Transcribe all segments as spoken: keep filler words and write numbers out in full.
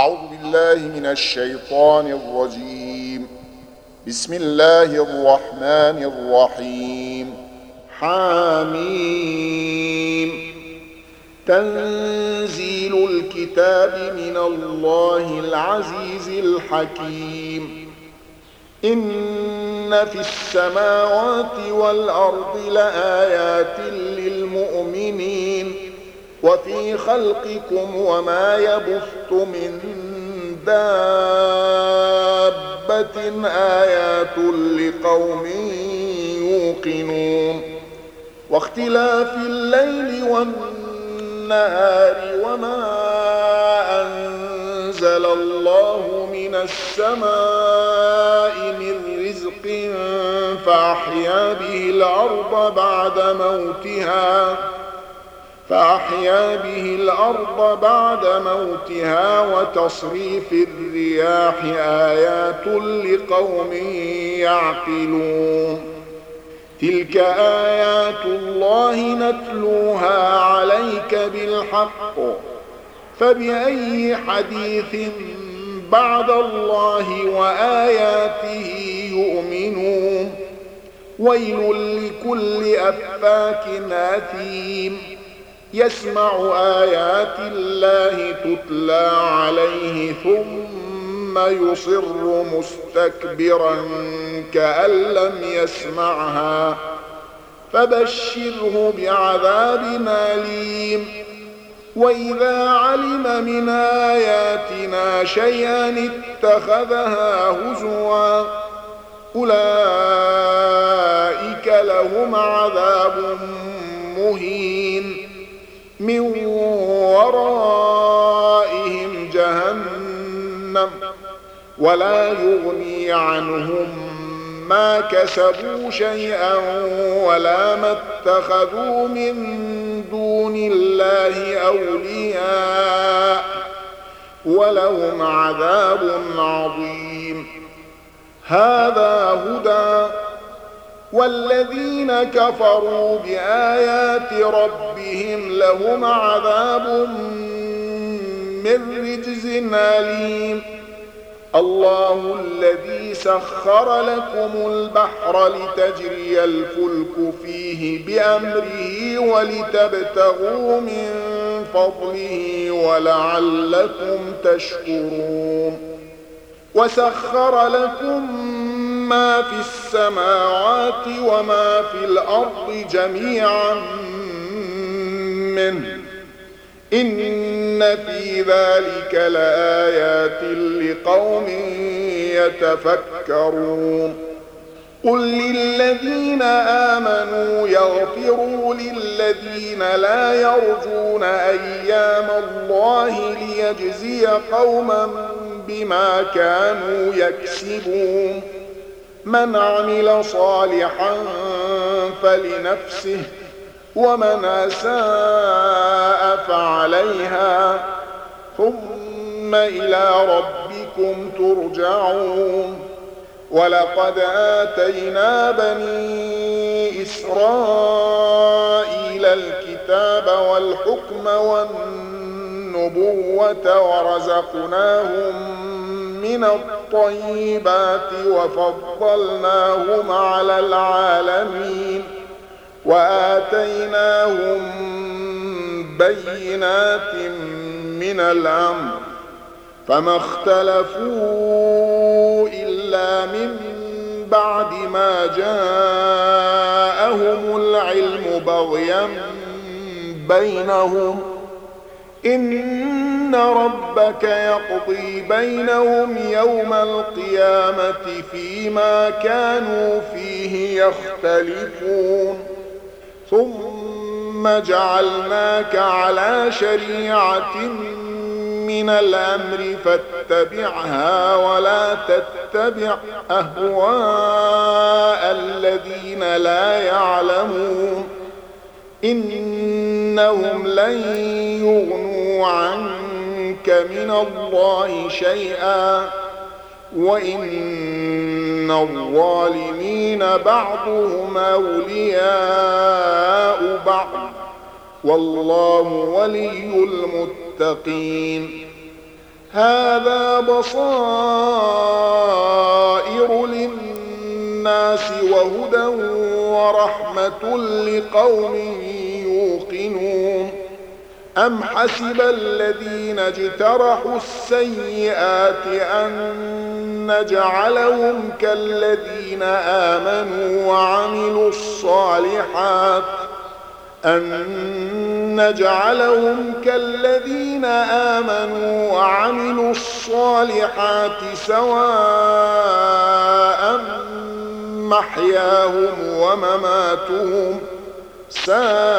أعوذ بالله من الشيطان الرجيم. بسم الله الرحمن الرحيم. حميم. تنزيل الكتاب من الله العزيز الحكيم. إن في السماوات والأرض لآيات للمؤمنين وفي خلقكم وما يبث من دابة آيات لقوم يوقنون. واختلاف الليل والنهار وما أنزل الله من السماء من رزق فأحيا به الأرض بعد موتها فأحيا به الأرض بعد موتها وتصريف الرياح آيات لقوم يعقلون. تلك آيات الله نتلوها عليك بالحق فبأي حديث بعد الله وآياته يؤمنون. ويل لكل أفاك أثيم يسمع آيات الله تتلى عليه ثم يصر مستكبرا كأن لم يسمعها فبشره بعذاب أليم. وإذا علم من آياتنا شيئا اتخذها هزوا أولئك لهم عذاب مهين من ورائهم جهنم ولا يغني عنهم ما كسبوا شيئا ولا ما اتخذوا من دون الله أولياء ولهم عذاب عظيم. هذا هدى والذين كفروا بآيات ربهم لهم عذاب من رجز أليم. الله الذي سخر لكم البحر لتجري الفلك فيه بأمره ولتبتغوا من فضله ولعلكم تشكرون. وسخر لكم ما في السماوات وما في الأرض جميعا منه إن في ذلك لآيات لقوم يتفكرون. قل للذين آمنوا يغفروا للذين لا يرجون أيام الله ليجزي قوما بما كانوا يكسبون. من عمل صالحا فلنفسه ومن أساء فعليها ثم إلى ربكم ترجعون. ولقد آتينا بني إسرائيل الكتاب والحكم والنبوة ورزقناهم من الطيبات وفضلناهم على العالمين وآتيناهم بينات من الأمر فما اختلفوا إلا من بعد ما جاءهم العلم بغيا بينهم إن ربك يقضي بينهم يوم القيامة فيما كانوا فيه يختلفون. ثم جعلناك على شريعة من الأمر فاتبعها ولا تتبع أهواء الذين لا يعلمون إنهم لن يغنوا عنك من الله شيئا وإن الظالمين بعضهم أولياء بعض والله ولي المتقين. هذا بصائر للناس وهدى ورحمة لقوم يوقنون أم حسب الذين اجترحوا السيئات أن نجعلهم كالذين آمنوا وعملوا الصالحات أن نجعلهم كالذين آمنوا وعملوا الصالحات سواء محياهم ومماتهم ساء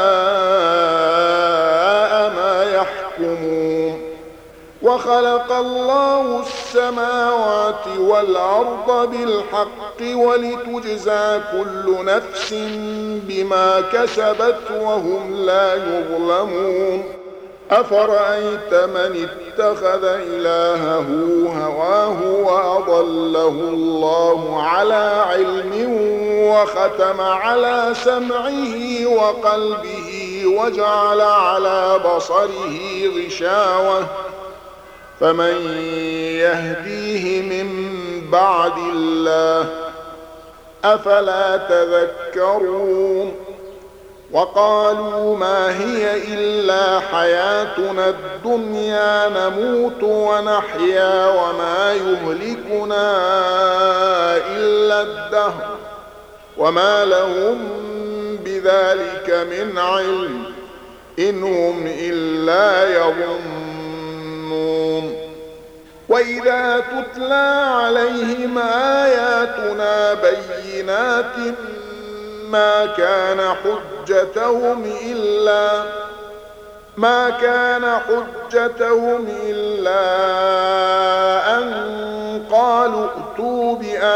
ما يحكمون وخلق الله السماوات والأرض بالحق ولتجزى كل نفس بما كسبت وهم لا يظلمون أفرأيت من اتخذ إلهه هواه وأضله الله على علم وختم على سمعه وقلبه وجعل على بصره غشاوة فمن يهديه من بعد الله أفلا تذكرون وقالوا ما هي إلا حياتنا الدنيا نموت ونحيا وما يهلكنا إلا الدهر وما لهم بذلك من علم إن هم إلا يظنون وإذا تتلى عليهم آياتنا بينات ما كان حجتهم إلا ما كان حجتهم إلا أن قالوا ائتوا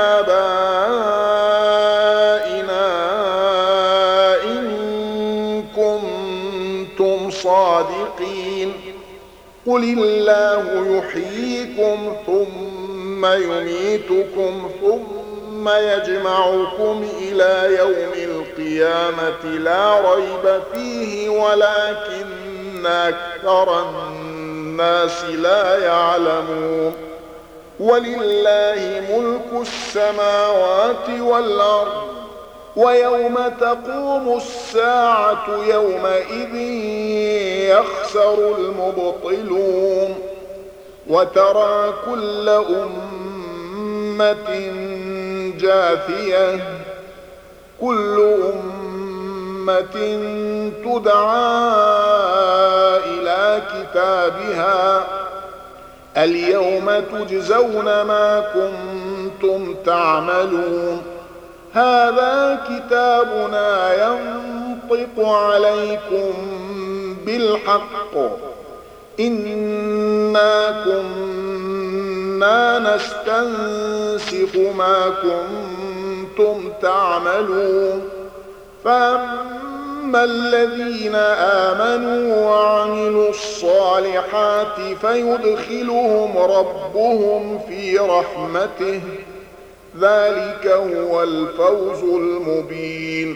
بآبائنا إن كنتم صادقين قل الله يحييكم ثم يميتكم ثم يجمعكم إلى يوم القيامة لا ريب فيه ولكن أكثر الناس لا يعلمون ولله ملك السماوات والأرض ويوم تقوم الساعة يومئذ يخسر المبطلون وترى كل أمة جاثية كل أمة تدعى إلى كتابها اليوم تجزون ما كنتم تعملون هذا كتابنا ينطق عليكم بالحق إنا كنا نستنسخ ما كنتم تعملون فأما الذين آمنوا وعملوا الصالحات فيدخلهم ربهم في رحمته ذلك هو الفوز المبين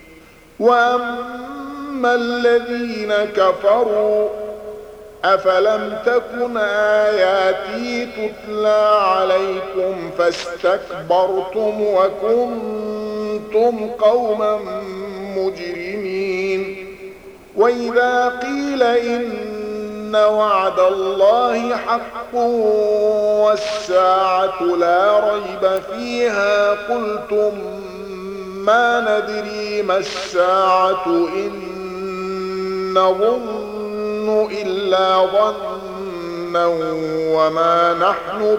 وأما الذين كفروا أفلم تكن آياتي تتلى عليكم فاستكبرتم وكنتم قوما مجرمين وإذا قيل إن وعد الله حق والساعة لا ريب فيها قلتم ما ندري ما الساعة إن نظن إلا ظنا وما نحن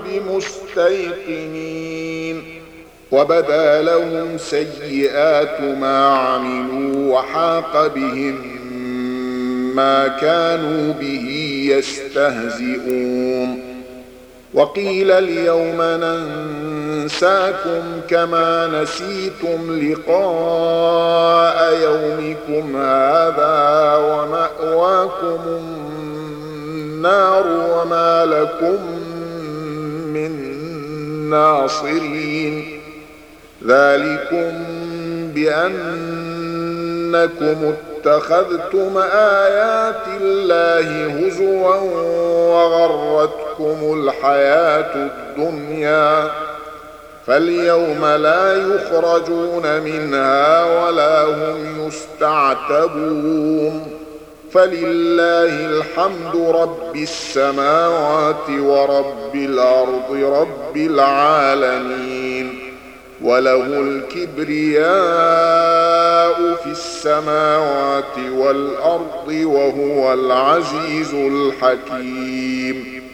بمستيقنين وبدا لهم سيئات ما عملوا وحاق بهم ما كانوا به يستهزئون وقيل اليوم ننساكم كما نسيتم لقاء يومكم هذا ومأواكم النار وما لكم من ناصرين ذلكم بأنكم اتخذتم آيات الله هزوا وغرتكم غرتكم الحياة الدنيا فاليوم لا يخرجون منها ولا هم يستعتبون فلله الحمد رب السماوات ورب الأرض رب العالمين وله الكبرياء في السماوات والأرض وهو العزيز الحكيم